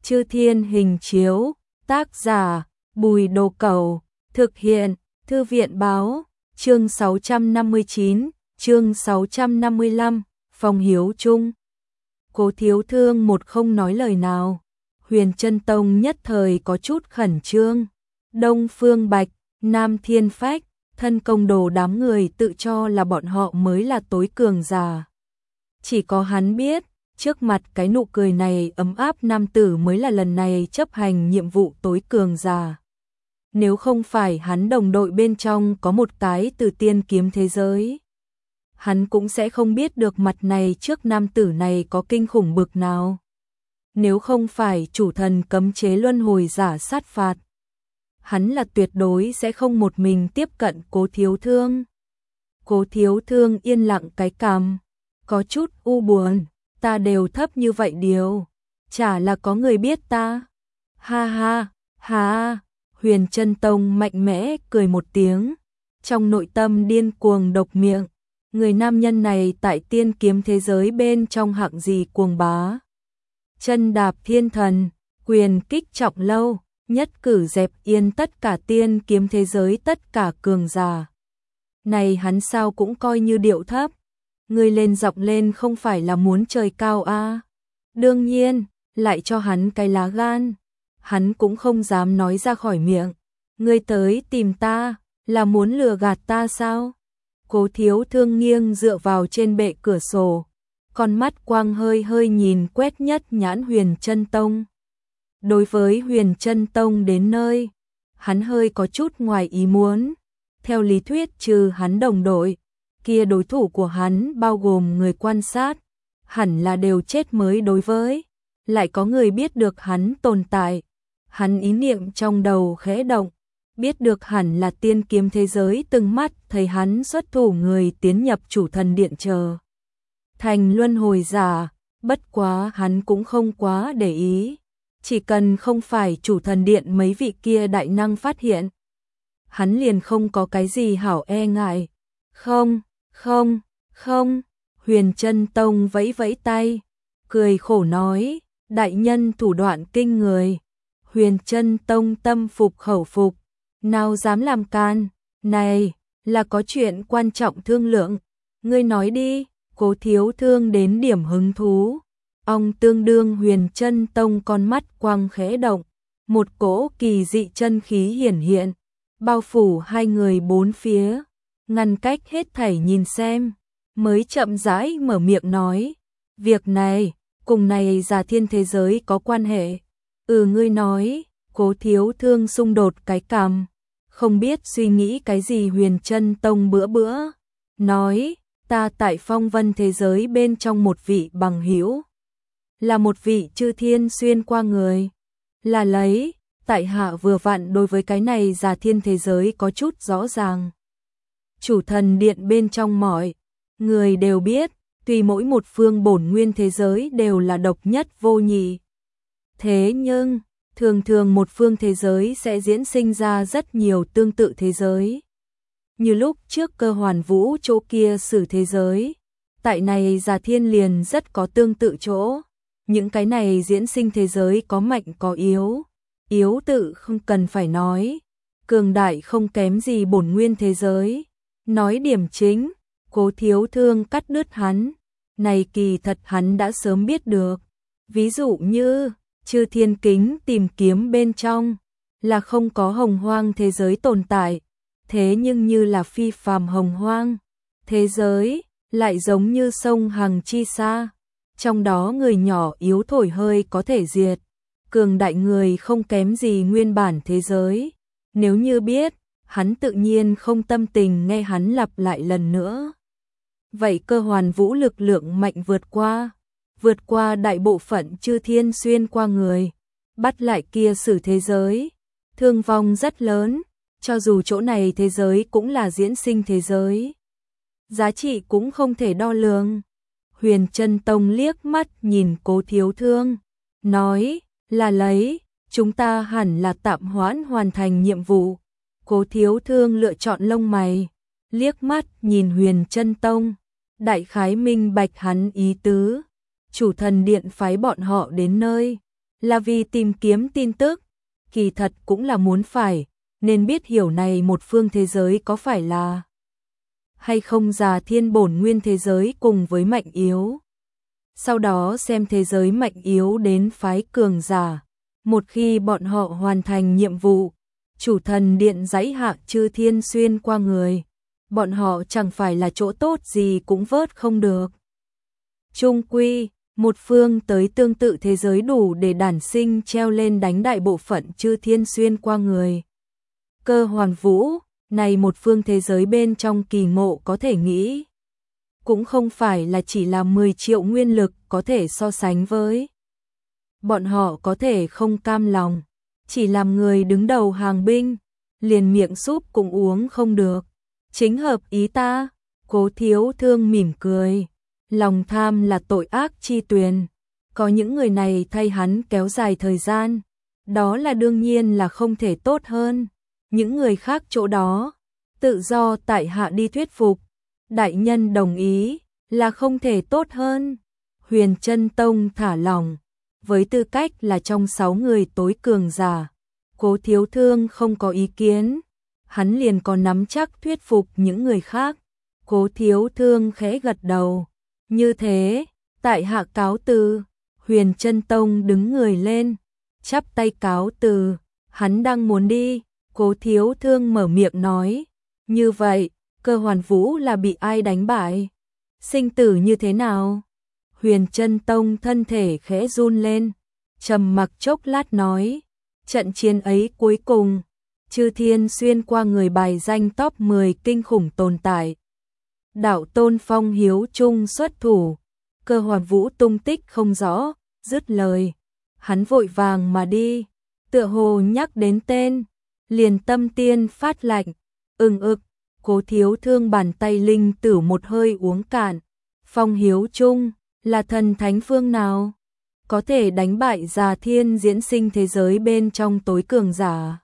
Chư Thiên Hình Chiếu, tác giả, Bùi Đồ Cẩu, thực hiện, Thư viện Báo, chương 659, chương 655, Phong Hiếu Trung. Cố Thiếu Thương một không nói lời nào, Huyền Chân Tông nhất thời có chút khẩn trương. Đông Phương Bạch, Nam Thiên Phách, Thân Công Đồ đám người tự cho là bọn họ mới là tối cường giả. Chỉ có hắn biết, trước mặt cái nụ cười này ấm áp nam tử mới là lần này chấp hành nhiệm vụ tối cường giả. Nếu không phải hắn đồng đội bên trong có một cái từ tiên kiếm thế giới, hắn cũng sẽ không biết được mặt này trước nam tử này có kinh khủng bực nào. Nếu không phải chủ thần cấm chế luân hồi giả sát phạt, hắn là tuyệt đối sẽ không một mình tiếp cận Cố Thiếu Thương. Cố Thiếu Thương yên lặng cái cằm, có chút u buồn, ta đều thấp như vậy điều, chả là có người biết ta. Ha ha, ha, Huyền Chân Tông mạnh mẽ cười một tiếng, trong nội tâm điên cuồng độc miệng, người nam nhân này tại tiên kiếm thế giới bên trong hạng gì cuồng bá. Chân đạp thiên thần, quyền kích trọng lâu, nhất cử dẹp yên tất cả tiên kiếm thế giới tất cả cường giả. Này hắn sao cũng coi như điệu thấp, người lên giọng lên không phải là muốn trời cao a? Đương nhiên, lại cho hắn cái lá gan, hắn cũng không dám nói ra khỏi miệng. Ngươi tới tìm ta, là muốn lừa gạt ta sao? Cố Thiếu Thương nghiêng dựa vào trên bệ cửa sổ, con mắt quang hơi hơi nhìn quét nhất nhãn Huyền Chân Tông. Đối với Huyền Chân Tông đến nơi, hắn hơi có chút ngoài ý muốn. Theo lý thuyết trừ hắn đồng đội, kia đối thủ của hắn bao gồm người quan sát, hẳn là đều chết mới đối với. Lại có người biết được hắn tồn tại. Hắn ý niệm trong đầu khẽ động, biết được hẳn là tiên kiếm thế giới từng mắt thấy hắn xuất thủ người tiến nhập chủ thần điện chờ thành luân hồi giả, bất quá hắn cũng không quá để ý. Chỉ cần không phải chủ thần điện mấy vị kia đại năng phát hiện, hắn liền không có cái gì hảo e ngại. Không, không, không, Huyền Chân Tông vẫy vẫy tay, cười khổ nói, đại nhân thủ đoạn kinh người. Huyền Chân Tông tâm phục khẩu phục, nào dám làm can, này, là có chuyện quan trọng thương lượng, ngươi nói đi. Cố Thiếu Thương đến điểm hứng thú, ông tương đương Huyền Chân Tông con mắt quang khẽ động, một cỗ kỳ dị chân khí hiển hiện, bao phủ hai người bốn phía, ngăn cách hết thảy nhìn xem, mới chậm rãi mở miệng nói, việc này, cùng này Già Thiên thế giới có quan hệ. Ngươi nói. Cố Thiếu Thương xung đột cái cằm, không biết suy nghĩ cái gì. Huyền Chân Tông bữa nói, ta tại phong vân thế giới bên trong một vị bằng hữu, là một vị chư thiên xuyên qua người, là lấy, tại hạ vừa vặn đối với cái này Già Thiên thế giới có chút rõ ràng. Chủ thần điện bên trong mọi người đều biết, tuy mỗi một phương bổn nguyên thế giới đều là độc nhất vô nhị, thế nhưng thường thường một phương thế giới sẽ diễn sinh ra rất nhiều tương tự thế giới. Như lúc trước Cơ Hoàn Vũ chỗ kia Sử thế giới, tại này Già Thiên liền rất có tương tự chỗ. Những cái này diễn sinh thế giới có mạnh có yếu, yếu tự không cần phải nói, cường đại không kém gì bổn nguyên thế giới. Nói điểm chính, Cố Thiếu Thương cắt đứt hắn, này kỳ thật hắn đã sớm biết được. Ví dụ như Chư Thiên Kính tìm kiếm bên trong là không có hồng hoang thế giới tồn tại, thế nhưng như là phi phàm hồng hoang thế giới lại giống như sông Hằng chi xa, trong đó người nhỏ yếu thổi hơi có thể diệt, cường đại người không kém gì nguyên bản thế giới. Nếu như biết, hắn tự nhiên không tâm tình nghe hắn lặp lại lần nữa. Vậy Cơ Hoàn Vũ lực lượng mạnh vượt qua đại bộ phận chư thiên xuyên qua người, bắt lại kia Sử thế giới, thương vong rất lớn, cho dù chỗ này thế giới cũng là diễn sinh thế giới, giá trị cũng không thể đo lường. Huyền Chân Tông liếc mắt nhìn Cố Thiếu Thương, nói, là lấy, chúng ta hẳn là tạm hoãn hoàn thành nhiệm vụ. Cố Thiếu Thương lựa chọn lông mày, liếc mắt nhìn Huyền Chân Tông, đại khái minh bạch hắn ý tứ. Chủ thần điện phái bọn họ đến nơi, là vì tìm kiếm tin tức, kỳ thật cũng là muốn phải, nên biết hiểu này một phương thế giới có phải là hay không già thiên bổn nguyên thế giới cùng với mạnh yếu. Sau đó xem thế giới mạnh yếu đến phái cường giả, một khi bọn họ hoàn thành nhiệm vụ, chủ thần điện dãy hạ chư thiên xuyên qua người, bọn họ chẳng phải là chỗ tốt gì cũng vớt không được. Chung quy, một phương tới tương tự thế giới đủ để đản sinh treo lên đánh đại bộ phận chư thiên xuyên qua người. Cơ hoàn vũ, này một phương thế giới bên trong kỳ ngộ có thể nghĩ. Cũng không phải là chỉ là 10 triệu nguyên lực có thể so sánh với. Bọn họ có thể không cam lòng, chỉ làm người đứng đầu hàng binh, liền miệng súp cũng uống không được. Chính hợp ý ta, Cố Thiếu Thương mỉm cười. Lòng tham là tội ác chi tuyền, có những người này thay hắn kéo dài thời gian, đó là đương nhiên là không thể tốt hơn. Những người khác chỗ đó, tự do tại hạ đi thuyết phục, đại nhân đồng ý là không thể tốt hơn. Huyền Chân Tông thả lỏng, với tư cách là trong 6 người tối cường giả, Cố Thiếu Thương không có ý kiến, hắn liền có nắm chắc thuyết phục những người khác. Cố Thiếu Thương khẽ gật đầu. Như thế, tại hạ cáo từ. Huyền Chân Tông đứng người lên, chắp tay cáo từ, hắn đang muốn đi, Cố Thiếu Thương mở miệng nói, như vậy, Cơ Hoàn Vũ là bị ai đánh bại? Sinh tử như thế nào? Huyền Chân Tông thân thể khẽ run lên, trầm mặc chốc lát nói, trận chiến ấy cuối cùng, chư thiên xuyên qua người bài danh top 10 kinh khủng tồn tại. Đạo tôn Phong Hiếu Trung xuất thủ, Cơ Hoàn Vũ tung tích không rõ, dứt lời. Hắn vội vàng mà đi, tựa hồ nhắc đến tên, liền tâm tiên phát lạnh, ực, Cố Thiếu Thương bàn tay linh tử một hơi uống cạn. Phong Hiếu Trung, là thần thánh phương nào? Có thể đánh bại già thiên diễn sinh thế giới bên trong tối cường giả.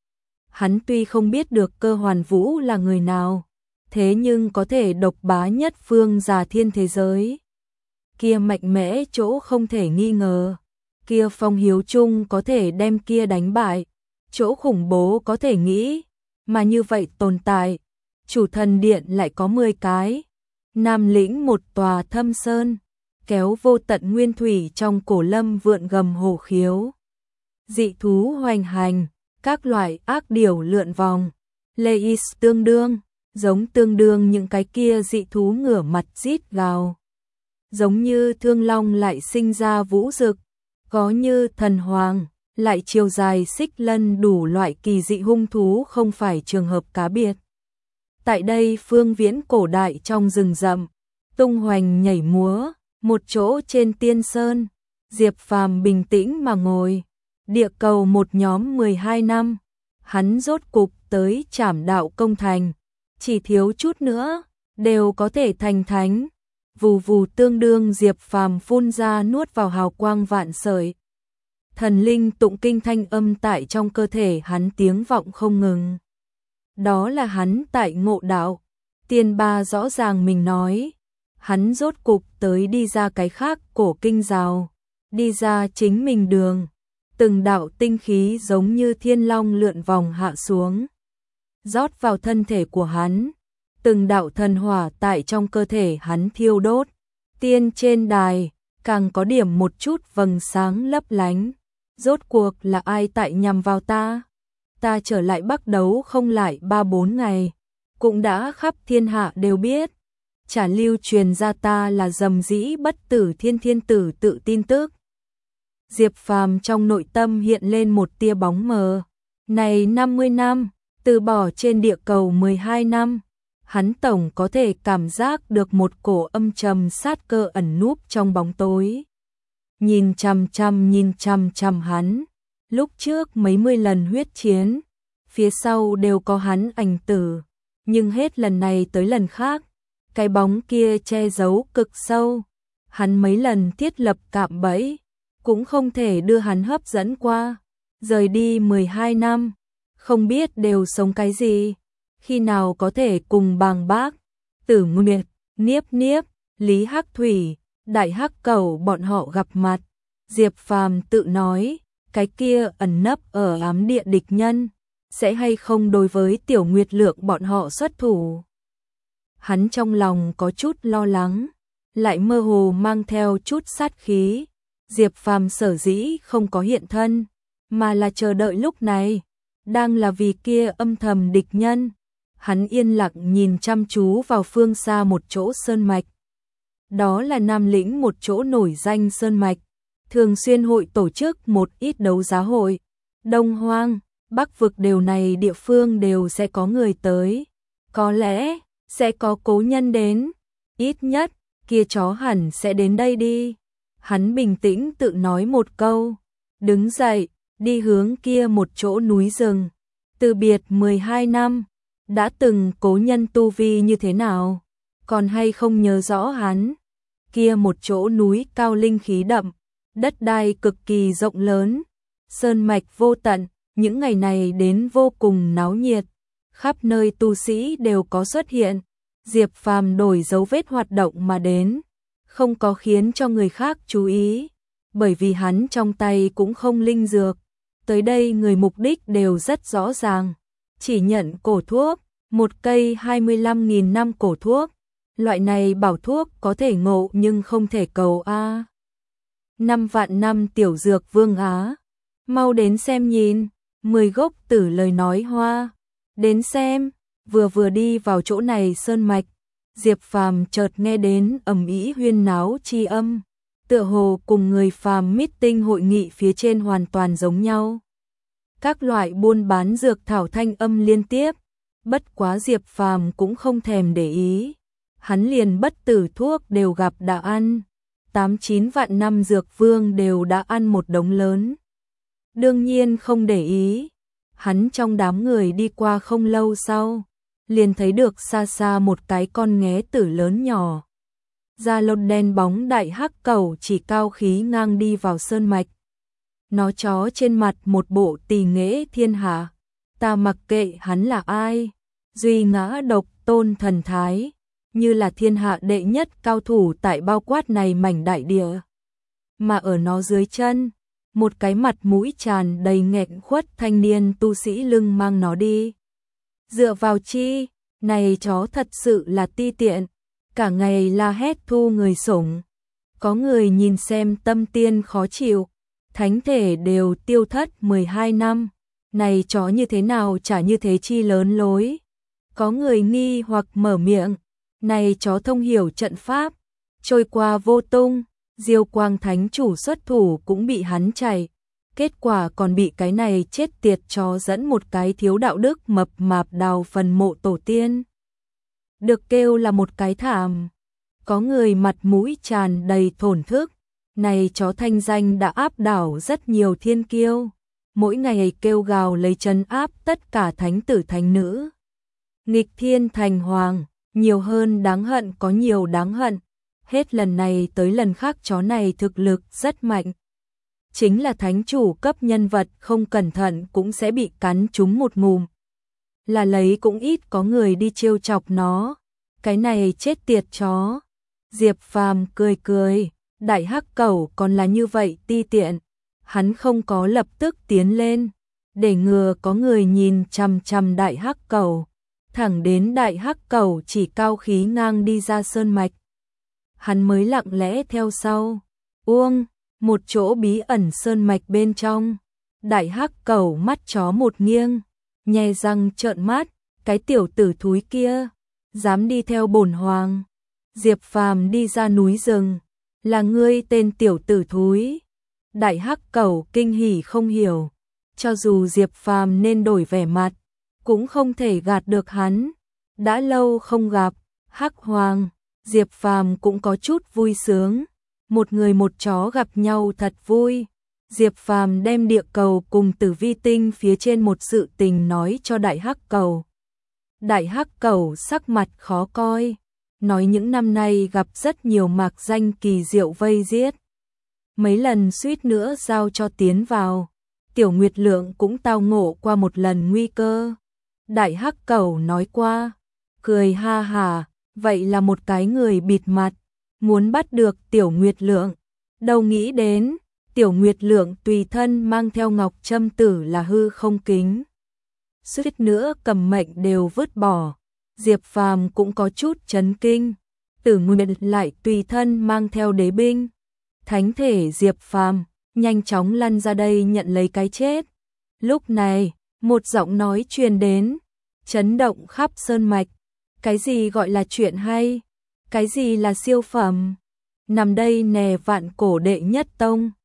Hắn tuy không biết được Cơ Hoàn Vũ là người nào, thế nhưng có thể độc bá nhất phương già thiên thế giới. Kia mạnh mẽ chỗ không thể nghi ngờ, kia Phong Hiếu Trung có thể đem kia đánh bại, chỗ khủng bố có thể nghĩ, mà như vậy tồn tại, chủ thần điện lại có 10 cái, Nam lĩnh một tòa thâm sơn, kéo vô tận nguyên thủy trong cổ lâm vượn gầm hổ khiếu. Dị thú hoành hành, các loại ác điểu lượn vòng, Leis tương đương, giống tương đương những cái kia dị thú ngửa mặt rít gào. Giống như thương long lại sinh ra vũ dực, có như thần hoàng, lại chiều dài xích lân đủ loại kỳ dị hung thú không phải trường hợp cá biệt. Tại đây phương viễn cổ đại trong rừng rậm, tung hoành nhảy múa, một chỗ trên tiên sơn, Diệp Phàm bình tĩnh mà ngồi, địa cầu một nhóm 12 năm, hắn rốt cục tới Trảm Đạo Công Thành, chỉ thiếu chút nữa, đều có thể thành thánh. Vù vù tương đương Diệp Phàm phun ra nuốt vào hào quang vạn sợi. Thần linh tụng kinh thanh âm tại trong cơ thể hắn tiếng vọng không ngừng. Đó là hắn tại ngộ đạo. Tiên ba rõ ràng mình nói. Hắn rốt cục tới đi ra cái khác cổ kinh rào. Đi ra chính mình đường. Từng đạo tinh khí giống như thiên long lượn vòng hạ xuống. Rót vào thân thể của hắn. Từng đạo thần hỏa tại trong cơ thể hắn thiêu đốt. Tiên trên đài, càng có điểm một chút vầng sáng lấp lánh. Rốt cuộc là ai tại nhằm vào ta? Ta trở lại Bắc Đấu không lại 3-4 ngày, cũng đã khắp thiên hạ đều biết. Chả lưu truyền ra ta là dầm dĩ bất tử thiên tử tự tin tức. Diệp Phàm trong nội tâm hiện lên một tia bóng mờ. Này 50 năm, từ bỏ trên địa cầu 12 năm. Hắn tổng có thể cảm giác được một cổ âm trầm sát cơ ẩn núp trong bóng tối. Nhìn chằm chằm hắn, lúc trước mấy mươi lần huyết chiến, phía sau đều có hắn ảnh tử, nhưng hết lần này tới lần khác, cái bóng kia che giấu cực sâu, hắn mấy lần thiết lập cạm bẫy, cũng không thể đưa hắn hấp dẫn qua, rời đi 12 năm, không biết đều sống cái gì. Khi nào có thể cùng Bàng Bác, Tử Nguyệt, Niếp Niếp, Lý Hắc Thủy, Đại Hắc Cẩu bọn họ gặp mặt, Diệp Phàm tự nói, cái kia ẩn nấp ở ám địa địch nhân, sẽ hay không đối với Tiểu Nguyệt Lượng bọn họ xuất thủ. Hắn trong lòng có chút lo lắng, lại mơ hồ mang theo chút sát khí. Diệp Phàm sở dĩ không có hiện thân, mà là chờ đợi lúc này, đang là vì kia âm thầm địch nhân. Hắn yên lặng nhìn chăm chú vào phương xa một chỗ sơn mạch. Đó là Nam Lĩnh, một chỗ nổi danh sơn mạch, thường xuyên hội tổ chức một ít đấu giá hội. Đông Hoang, Bắc vực đều này địa phương đều sẽ có người tới. Có lẽ sẽ có cố nhân đến, ít nhất kia chó hẳn sẽ đến đây đi. Hắn bình tĩnh tự nói một câu, đứng dậy, đi hướng kia một chỗ núi rừng. Từ biệt 12 năm, đã từng cố nhân tu vi như thế nào, còn hay không nhớ rõ hắn. Kia một chỗ núi cao linh khí đậm, đất đai cực kỳ rộng lớn, sơn mạch vô tận, những ngày này đến vô cùng náo nhiệt, khắp nơi tu sĩ đều có xuất hiện. Diệp Phàm đổi dấu vết hoạt động mà đến, không có khiến cho người khác chú ý, bởi vì hắn trong tay cũng không linh dược. Tới đây người mục đích đều rất rõ ràng, chỉ nhận cổ thuốc, một cây 25.000 năm cổ thuốc. Loại này bảo thuốc có thể ngộ nhưng không thể cầu a. 5 vạn năm tiểu dược vương á, mau đến xem nhìn. 10 gốc tử lời nói hoa, đến xem. Vừa đi vào chỗ này sơn mạch, Diệp Phàm chợt nghe đến ầm ĩ huyên náo chi âm, tựa hồ cùng người phàm meeting hội nghị phía trên hoàn toàn giống nhau. Các loại buôn bán dược thảo thanh âm liên tiếp, bất quá Diệp Phàm cũng không thèm để ý. Hắn liền bất tử thuốc đều gặp đã ăn, 8-9 vạn năm dược vương đều đã ăn một đống lớn. Đương nhiên không để ý, hắn trong đám người đi qua không lâu sau, liền thấy được xa xa một cái con nghé tử lớn nhỏ. Da lông đen bóng đại hắc cẩu chỉ cao khí ngang đi vào sơn mạch. Nó chó trên mặt một bộ tỳ nghệ thiên hạ, ta mặc kệ hắn là ai, duy ngã độc tôn thần thái, như là thiên hạ đệ nhất cao thủ tại bao quát này mảnh đại địa. Mà ở nó dưới chân, một cái mặt mũi tràn đầy nghẹn khuất thanh niên tu sĩ lưng mang nó đi. Dựa vào chi, này chó thật sự là ti tiện, cả ngày la hét thu người sủng. Có người nhìn xem tâm tiên khó chịu, thánh thể đều tiêu thất 12 năm, này chó như thế nào chả như thế chi lớn lối. Có người nghi hoặc mở miệng, này chó thông hiểu trận pháp, trôi qua vô tung, Diêu Quang thánh chủ xuất thủ cũng bị hắn chạy, kết quả còn bị cái này chết tiệt chó dẫn một cái thiếu đạo đức mập mạp đào phần mộ tổ tiên. Được kêu là một cái thảm. Có người mặt mũi tràn đầy thổn thức, này chó thanh danh đã áp đảo rất nhiều thiên kiêu, mỗi ngày kêu gào lấy trấn áp tất cả thánh tử thánh nữ. Nghịch thiên thành hoàng, nhiều hơn đáng hận có nhiều đáng hận, hết lần này tới lần khác chó này thực lực rất mạnh. Chính là thánh chủ cấp nhân vật không cẩn thận cũng sẽ bị cắn trúng một ngụm. Là lấy cũng ít có người đi trêu chọc nó, cái này chết tiệt chó. Diệp Phàm cười cười, đại hắc cẩu còn là như vậy ti tiện. Hắn không có lập tức tiến lên, để ngừa có người nhìn chằm chằm đại hắc cẩu, thẳng đến đại hắc cẩu chỉ cao khí ngang đi ra sơn mạch. Hắn mới lặng lẽ theo sau, uông, một chỗ bí ẩn sơn mạch bên trong. Đại hắc cẩu mắt chó một nghiêng, nhe răng trợn mắt, cái tiểu tử thúi kia, dám đi theo bổn hoàng. Diệp Phàm đi ra núi rừng, là ngươi tên tiểu tử thúi. Đại hắc cẩu kinh hỉ không hiểu, cho dù Diệp Phàm nên đổi vẻ mặt, cũng không thể gạt được hắn. Đã lâu không gặp, hắc hoàng, Diệp Phàm cũng có chút vui sướng. Một người một chó gặp nhau thật vui. Diệp Phàm đem địa cầu cùng tử vi tinh phía trên một sự tình nói cho đại hắc cẩu. Đại hắc cẩu sắc mặt khó coi, nói những năm nay gặp rất nhiều mạc danh kỳ diệu vây giết. Mấy lần suýt nữa giao cho tiến vào, Tiểu Nguyệt Lượng cũng tao ngộ qua một lần nguy cơ. Đại hắc cẩu nói qua, cười ha hả, vậy là một cái người bịt mặt, muốn bắt được Tiểu Nguyệt Lượng. Đâu nghĩ đến, Tiểu Nguyệt Lượng tùy thân mang theo ngọc châm tử là hư không kính. Suýt nữa cầm mệnh đều vứt bỏ. Diệp Phàm cũng có chút chấn kinh. Tử Nguyệt lại tùy thân mang theo đế binh. Thánh thể Diệp Phàm nhanh chóng lăn ra đây nhận lấy cái chết. Lúc này, một giọng nói truyền đến, chấn động khắp sơn mạch. Cái gì gọi là chuyện hay? Cái gì là siêu phẩm? Nằm đây nè Vạn Cổ đệ nhất tông.